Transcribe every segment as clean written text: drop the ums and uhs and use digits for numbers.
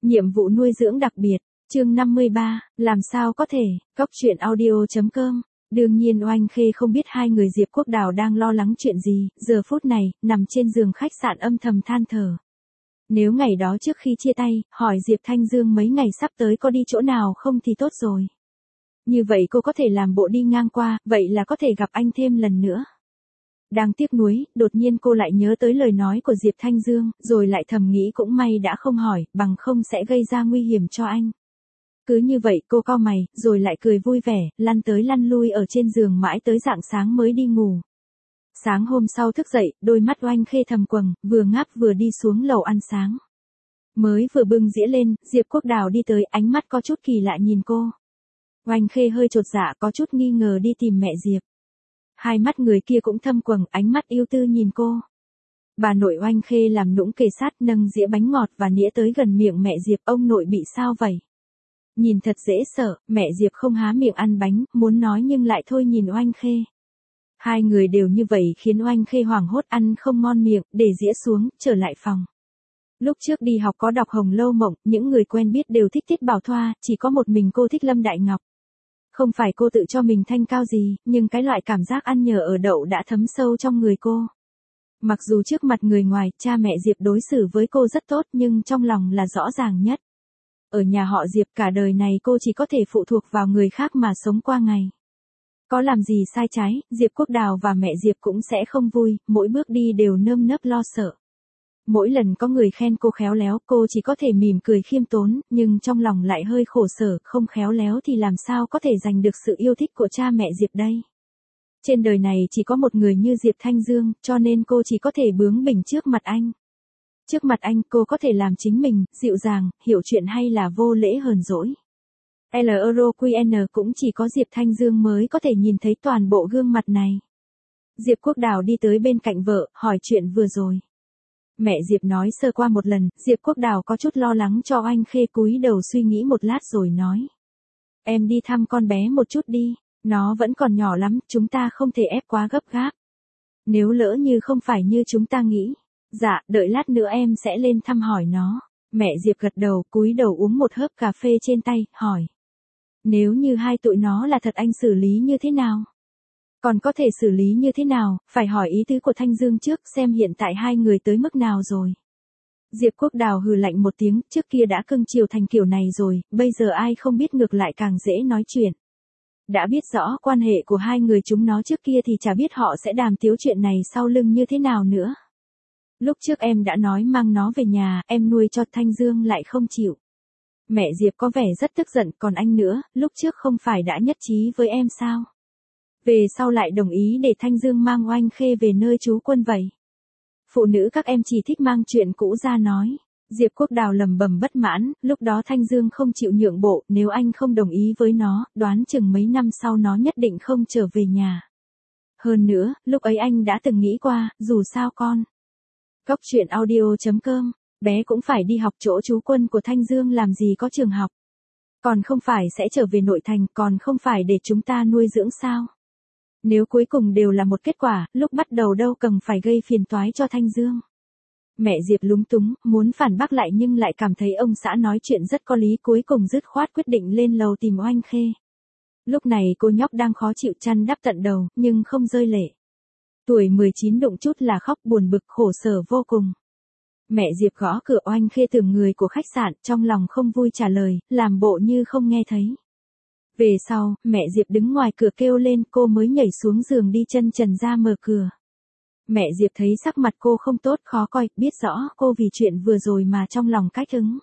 Nhiệm vụ nuôi dưỡng đặc biệt, chương 53, làm sao có thể, Cóc truyện audio.com. Đương nhiên Oanh Khê không biết hai người Diệp Quốc Đào đang lo lắng chuyện gì, giờ phút này, nằm trên giường khách sạn âm thầm than thở. Nếu ngày đó trước khi chia tay, hỏi Diệp Thanh Dương mấy ngày sắp tới có đi chỗ nào không thì tốt rồi. Như vậy cô có thể làm bộ đi ngang qua, vậy là có thể gặp anh thêm lần nữa. Đang tiếc nuối, đột nhiên cô lại nhớ tới lời nói của Diệp Thanh Dương, rồi lại thầm nghĩ cũng may đã không hỏi, bằng không sẽ gây ra nguy hiểm cho anh. Cứ như vậy cô cau mày, rồi lại cười vui vẻ, lăn tới lăn lui ở trên giường mãi tới rạng sáng mới đi ngủ. Sáng hôm sau thức dậy, đôi mắt Oanh Khê thầm quầng, vừa ngáp vừa đi xuống lầu ăn sáng. Mới vừa bưng dĩa lên, Diệp Quốc Đào đi tới, ánh mắt có chút kỳ lạ nhìn cô. Oanh Khê hơi chột dạ, có chút nghi ngờ đi tìm mẹ Diệp. Hai mắt người kia cũng thâm quầng, ánh mắt yêu tư nhìn cô. Bà nội Oanh Khê làm nũng kề sát, nâng dĩa bánh ngọt và nĩa tới gần miệng mẹ Diệp. Ông nội bị sao vậy? Nhìn thật dễ sợ, mẹ Diệp không há miệng ăn bánh, muốn nói nhưng lại thôi nhìn Oanh Khê. Hai người đều như vậy khiến Oanh Khê hoảng hốt, ăn không ngon miệng, để dĩa xuống, trở lại phòng. Lúc trước đi học có đọc Hồng Lâu Mộng, những người quen biết đều thích Tiết Bảo Thoa, chỉ có một mình cô thích Lâm Đại Ngọc. Không phải cô tự cho mình thanh cao gì, nhưng cái loại cảm giác ăn nhờ ở đậu đã thấm sâu trong người cô. Mặc dù trước mặt người ngoài, cha mẹ Diệp đối xử với cô rất tốt nhưng trong lòng là rõ ràng nhất. Ở nhà họ Diệp cả đời này cô chỉ có thể phụ thuộc vào người khác mà sống qua ngày. Có làm gì sai trái, Diệp Quốc Đào và mẹ Diệp cũng sẽ không vui, mỗi bước đi đều nơm nớp lo sợ. Mỗi lần có người khen cô khéo léo, cô chỉ có thể mỉm cười khiêm tốn, nhưng trong lòng lại hơi khổ sở, không khéo léo thì làm sao có thể giành được sự yêu thích của cha mẹ Diệp đây. Trên đời này chỉ có một người như Diệp Thanh Dương, cho nên cô chỉ có thể bướng bỉnh trước mặt anh. Trước mặt anh, cô có thể làm chính mình, dịu dàng, hiểu chuyện hay là vô lễ hờn dỗi. LRQN cũng chỉ có Diệp Thanh Dương mới có thể nhìn thấy toàn bộ gương mặt này. Diệp Quốc Đào đi tới bên cạnh vợ, hỏi chuyện vừa rồi. Mẹ Diệp nói sơ qua một lần, Diệp Quốc Đào có chút lo lắng cho Oanh Khê, cúi đầu suy nghĩ một lát rồi nói. Em đi thăm con bé một chút đi, nó vẫn còn nhỏ lắm, chúng ta không thể ép quá gấp gáp. Nếu lỡ như không phải như chúng ta nghĩ. Dạ, đợi lát nữa em sẽ lên thăm hỏi nó. Mẹ Diệp gật đầu, cúi đầu uống một hớp cà phê trên tay, hỏi. Nếu như hai tụi nó là thật anh xử lý như thế nào? Còn có thể xử lý như thế nào, phải hỏi ý tứ của Thanh Dương trước xem hiện tại hai người tới mức nào rồi. Diệp Quốc Đào hừ lạnh một tiếng, trước kia đã cưng chiều thành kiểu này rồi, bây giờ ai không biết ngược lại càng dễ nói chuyện. Đã biết rõ quan hệ của hai người chúng nó trước kia thì chả biết họ sẽ đàm tiếu chuyện này sau lưng như thế nào nữa. Lúc trước em đã nói mang nó về nhà, em nuôi cho Thanh Dương lại không chịu. Mẹ Diệp có vẻ rất tức giận, còn anh nữa, lúc trước không phải đã nhất trí với em sao? Về sau lại đồng ý để Thanh Dương mang Oanh Khê về nơi trú quân vậy. Phụ nữ các em chỉ thích mang chuyện cũ ra nói. Diệp Quốc Đào lầm bầm bất mãn, lúc đó Thanh Dương không chịu nhượng bộ, nếu anh không đồng ý với nó, đoán chừng mấy năm sau nó nhất định không trở về nhà. Hơn nữa, lúc ấy anh đã từng nghĩ qua, dù sao con. Cóc truyện audio.com, bé cũng phải đi học, chỗ trú quân của Thanh Dương làm gì có trường học. Còn không phải sẽ trở về nội thành, còn không phải để chúng ta nuôi dưỡng sao. Nếu cuối cùng đều là một kết quả, lúc bắt đầu đâu cần phải gây phiền toái cho Thanh Dương. Mẹ Diệp lúng túng, muốn phản bác lại nhưng lại cảm thấy ông xã nói chuyện rất có lý, cuối cùng dứt khoát quyết định lên lầu tìm Oanh Khê. Lúc này cô nhóc đang khó chịu, chăn đắp tận đầu, nhưng không rơi lệ. Tuổi 19 đụng chút là khóc, buồn bực khổ sở vô cùng. Mẹ Diệp gõ cửa, Oanh Khê tưởng người của khách sạn, trong lòng không vui trả lời, làm bộ như không nghe thấy. Về sau, mẹ Diệp đứng ngoài cửa kêu lên, cô mới nhảy xuống giường đi chân trần ra mở cửa. Mẹ Diệp thấy sắc mặt cô không tốt, khó coi, biết rõ cô vì chuyện vừa rồi mà trong lòng cách ứng.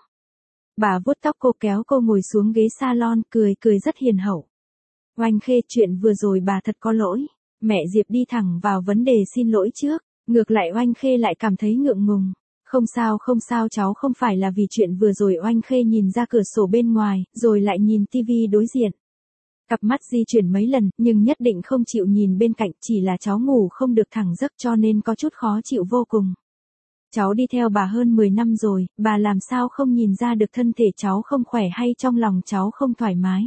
Bà vuốt tóc cô, kéo cô ngồi xuống ghế salon, cười rất hiền hậu. Oanh Khê, chuyện vừa rồi bà thật có lỗi. Mẹ Diệp đi thẳng vào vấn đề xin lỗi trước, ngược lại Oanh Khê lại cảm thấy ngượng ngùng. Không sao, cháu không phải là vì chuyện vừa rồi. Oanh Khê nhìn ra cửa sổ bên ngoài, rồi lại nhìn tivi đối diện. Cặp mắt di chuyển mấy lần, nhưng nhất định không chịu nhìn bên cạnh, chỉ là cháu ngủ không được thẳng giấc cho nên có chút khó chịu vô cùng. Cháu đi theo bà hơn 10 năm rồi, bà làm sao không nhìn ra được thân thể cháu không khỏe hay trong lòng cháu không thoải mái.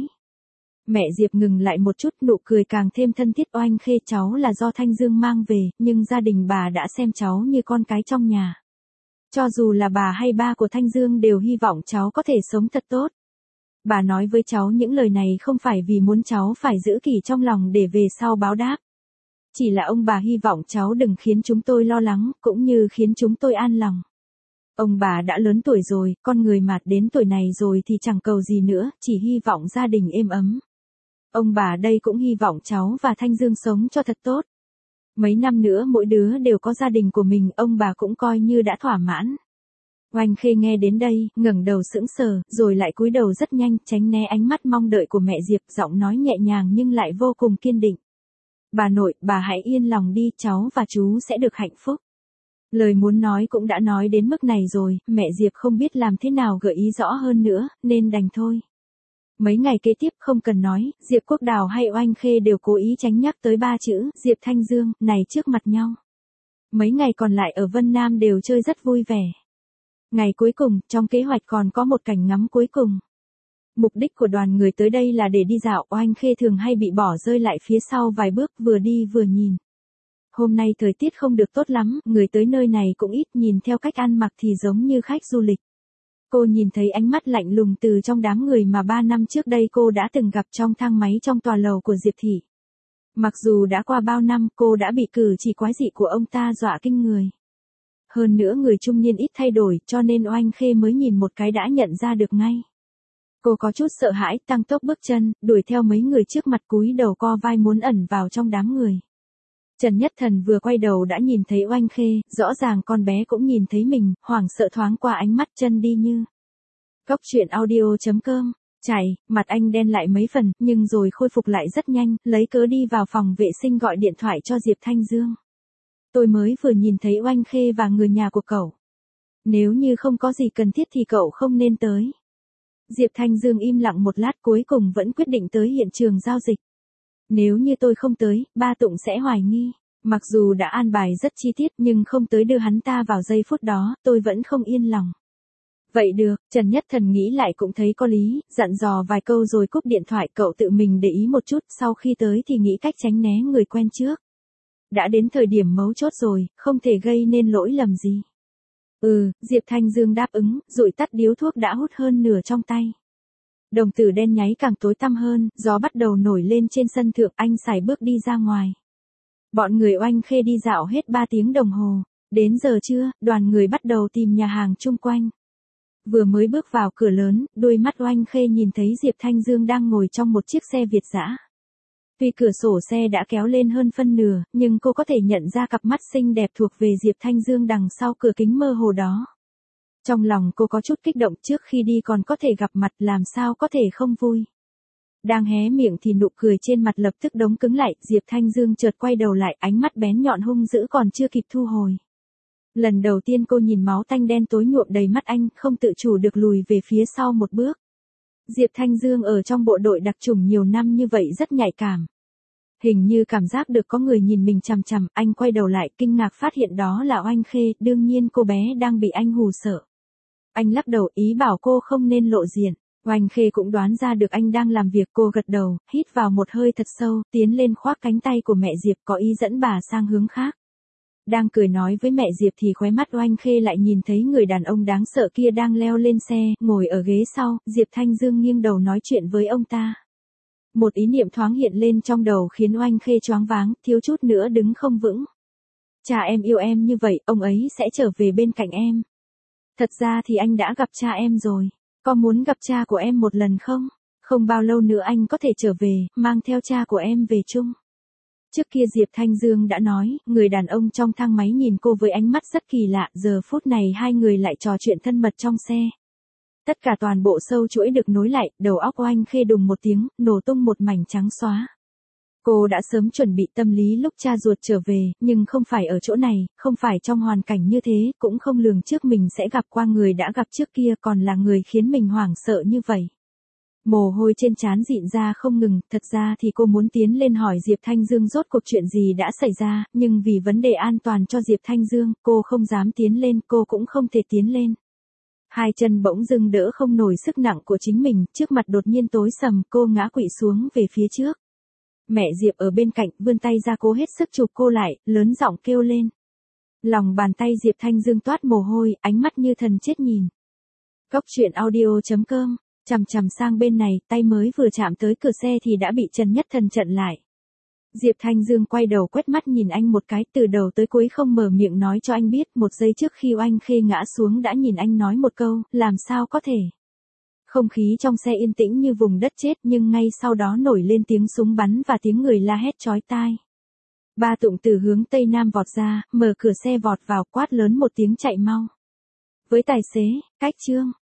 Mẹ Diệp ngừng lại một chút, nụ cười càng thêm thân thiết. Oanh Khê, cháu là do Thanh Dương mang về, nhưng gia đình bà đã xem cháu như con cái trong nhà. Cho dù là bà hay ba của Thanh Dương đều hy vọng cháu có thể sống thật tốt. Bà nói với cháu những lời này không phải vì muốn cháu phải giữ kỷ trong lòng để về sau báo đáp. Chỉ là ông bà hy vọng cháu đừng khiến chúng tôi lo lắng, cũng như khiến chúng tôi an lòng. Ông bà đã lớn tuổi rồi, con người mà đến tuổi này rồi thì chẳng cầu gì nữa, chỉ hy vọng gia đình êm ấm. Ông bà đây cũng hy vọng cháu và Thanh Dương sống cho thật tốt. Mấy năm nữa mỗi đứa đều có gia đình của mình, ông bà cũng coi như đã thỏa mãn. Oanh Khê nghe đến đây, ngẩng đầu sững sờ, rồi lại cúi đầu rất nhanh, tránh né ánh mắt mong đợi của mẹ Diệp, giọng nói nhẹ nhàng nhưng lại vô cùng kiên định. Bà nội, bà hãy yên lòng đi, cháu và chú sẽ được hạnh phúc. Lời muốn nói cũng đã nói đến mức này rồi, mẹ Diệp không biết làm thế nào gợi ý rõ hơn nữa, nên đành thôi. Mấy ngày kế tiếp không cần nói, Diệp Quốc Đào hay Oanh Khê đều cố ý tránh nhắc tới ba chữ Diệp Thanh Dương này trước mặt nhau. Mấy ngày còn lại ở Vân Nam đều chơi rất vui vẻ. Ngày cuối cùng, trong kế hoạch còn có một cảnh ngắm cuối cùng. Mục đích của đoàn người tới đây là để đi dạo, Oanh Khê thường hay bị bỏ rơi lại phía sau vài bước, vừa đi vừa nhìn. Hôm nay thời tiết không được tốt lắm, người tới nơi này cũng ít, nhìn theo cách ăn mặc thì giống như khách du lịch. Cô nhìn thấy ánh mắt lạnh lùng từ trong đám người mà 3 năm trước đây cô đã từng gặp trong thang máy trong tòa lầu của Diệp Thị. Mặc dù đã qua bao năm, cô đã bị cử chỉ quái dị của ông ta dọa kinh người. Hơn nữa người trung niên ít thay đổi, cho nên Oanh Khê mới nhìn một cái đã nhận ra được ngay. Cô có chút sợ hãi, tăng tốc bước chân, đuổi theo mấy người trước mặt, cúi đầu co vai muốn ẩn vào trong đám người. Trần Nhất Thần vừa quay đầu đã nhìn thấy Oanh Khê, rõ ràng con bé cũng nhìn thấy mình, hoảng sợ thoáng qua ánh mắt, chân đi như. Cốc truyện audio.com, chảy, mặt anh đen lại mấy phần, nhưng rồi khôi phục lại rất nhanh, lấy cớ đi vào phòng vệ sinh gọi điện thoại cho Diệp Thanh Dương. Tôi mới vừa nhìn thấy Oanh Khê và người nhà của cậu. Nếu như không có gì cần thiết thì cậu không nên tới. Diệp Thanh Dương im lặng một lát, cuối cùng vẫn quyết định tới hiện trường giao dịch. Nếu như tôi không tới, ba Tụng sẽ hoài nghi. Mặc dù đã an bài rất chi tiết nhưng không tới đưa hắn ta vào giây phút đó, tôi vẫn không yên lòng. Vậy được, Trần Nhất Thần nghĩ lại cũng thấy có lý, dặn dò vài câu rồi cúp điện thoại, cậu tự mình để ý một chút, sau khi tới thì nghĩ cách tránh né người quen trước. Đã đến thời điểm mấu chốt rồi, không thể gây nên lỗi lầm gì. Diệp Thanh Dương đáp ứng, dụi tắt điếu thuốc đã hút hơn nửa trong tay. Đồng tử đen nháy càng tối tăm hơn, gió bắt đầu nổi lên trên sân thượng, anh sải bước đi ra ngoài. Bọn người Oanh Khê đi dạo hết 3 tiếng đồng hồ. Đến giờ trưa, đoàn người bắt đầu tìm nhà hàng chung quanh. Vừa mới bước vào cửa lớn, đôi mắt Oanh Khê nhìn thấy Diệp Thanh Dương đang ngồi trong một chiếc xe Việt dã. Tuy cửa sổ xe đã kéo lên hơn phân nửa, nhưng cô có thể nhận ra cặp mắt xinh đẹp thuộc về Diệp Thanh Dương đằng sau cửa kính mơ hồ đó. Trong lòng cô có chút kích động, trước khi đi còn có thể gặp mặt, làm sao có thể không vui. Đang hé miệng thì nụ cười trên mặt lập tức đóng cứng lại, Diệp Thanh Dương chợt quay đầu lại, ánh mắt bén nhọn hung dữ còn chưa kịp thu hồi. Lần đầu tiên cô nhìn máu tanh đen tối nhuộm đầy mắt anh, không tự chủ được lùi về phía sau một bước. Diệp Thanh Dương ở trong bộ đội đặc chủng nhiều năm như vậy rất nhạy cảm. Hình như cảm giác được có người nhìn mình chằm chằm, anh quay đầu lại kinh ngạc phát hiện đó là Oanh Khê, đương nhiên cô bé đang bị anh hù sợ. Anh lắc đầu ý bảo cô không nên lộ diện. Oanh Khê cũng đoán ra được anh đang làm việc, cô gật đầu, hít vào một hơi thật sâu, tiến lên khoác cánh tay của mẹ Diệp, có ý dẫn bà sang hướng khác. Đang cười nói với mẹ Diệp thì khóe mắt Oanh Khê lại nhìn thấy người đàn ông đáng sợ kia đang leo lên xe, ngồi ở ghế sau, Diệp Thanh Dương nghiêng đầu nói chuyện với ông ta. Một ý niệm thoáng hiện lên trong đầu khiến Oanh Khê choáng váng, thiếu chút nữa đứng không vững. Cha em yêu em như vậy, ông ấy sẽ trở về bên cạnh em. Thật ra thì anh đã gặp cha em rồi. Có muốn gặp cha của em một lần không? Không bao lâu nữa anh có thể trở về, mang theo cha của em về chung. Trước kia Diệp Thanh Dương đã nói, người đàn ông trong thang máy nhìn cô với ánh mắt rất kỳ lạ, giờ phút này hai người lại trò chuyện thân mật trong xe. Tất cả toàn bộ sâu chuỗi được nối lại, đầu óc Oanh Khê đùng một tiếng, nổ tung một mảnh trắng xóa. Cô đã sớm chuẩn bị tâm lý lúc cha ruột trở về, nhưng không phải ở chỗ này, không phải trong hoàn cảnh như thế, cũng không lường trước mình sẽ gặp qua người đã gặp trước kia, còn là người khiến mình hoảng sợ như vậy. Mồ hôi trên trán rịn ra không ngừng, thật ra thì cô muốn tiến lên hỏi Diệp Thanh Dương rốt cuộc chuyện gì đã xảy ra, nhưng vì vấn đề an toàn cho Diệp Thanh Dương, cô không dám tiến lên, cô cũng không thể tiến lên. Hai chân bỗng dưng đỡ không nổi sức nặng của chính mình, trước mặt đột nhiên tối sầm, cô ngã quỵ xuống về phía trước. Mẹ Diệp ở bên cạnh vươn tay ra cố hết sức chụp cô lại, lớn giọng kêu lên. Lòng bàn tay Diệp Thanh Dương toát mồ hôi, ánh mắt như thần chết nhìn. Cốc truyện audio.com, chằm chằm sang bên này, tay mới vừa chạm tới cửa xe thì đã bị Trần Nhất Thần chặn lại. Diệp Thanh Dương quay đầu quét mắt nhìn anh một cái, từ đầu tới cuối không mở miệng nói cho anh biết, một giây trước khi Oanh Khê ngã xuống đã nhìn anh nói một câu, làm sao có thể. Không khí trong xe yên tĩnh như vùng đất chết, nhưng ngay sau đó nổi lên tiếng súng bắn và tiếng người la hét chói tai. Ba Tụng từ hướng tây nam vọt ra, mở cửa xe vọt vào, quát lớn một tiếng chạy mau. Với tài xế, cách Trương.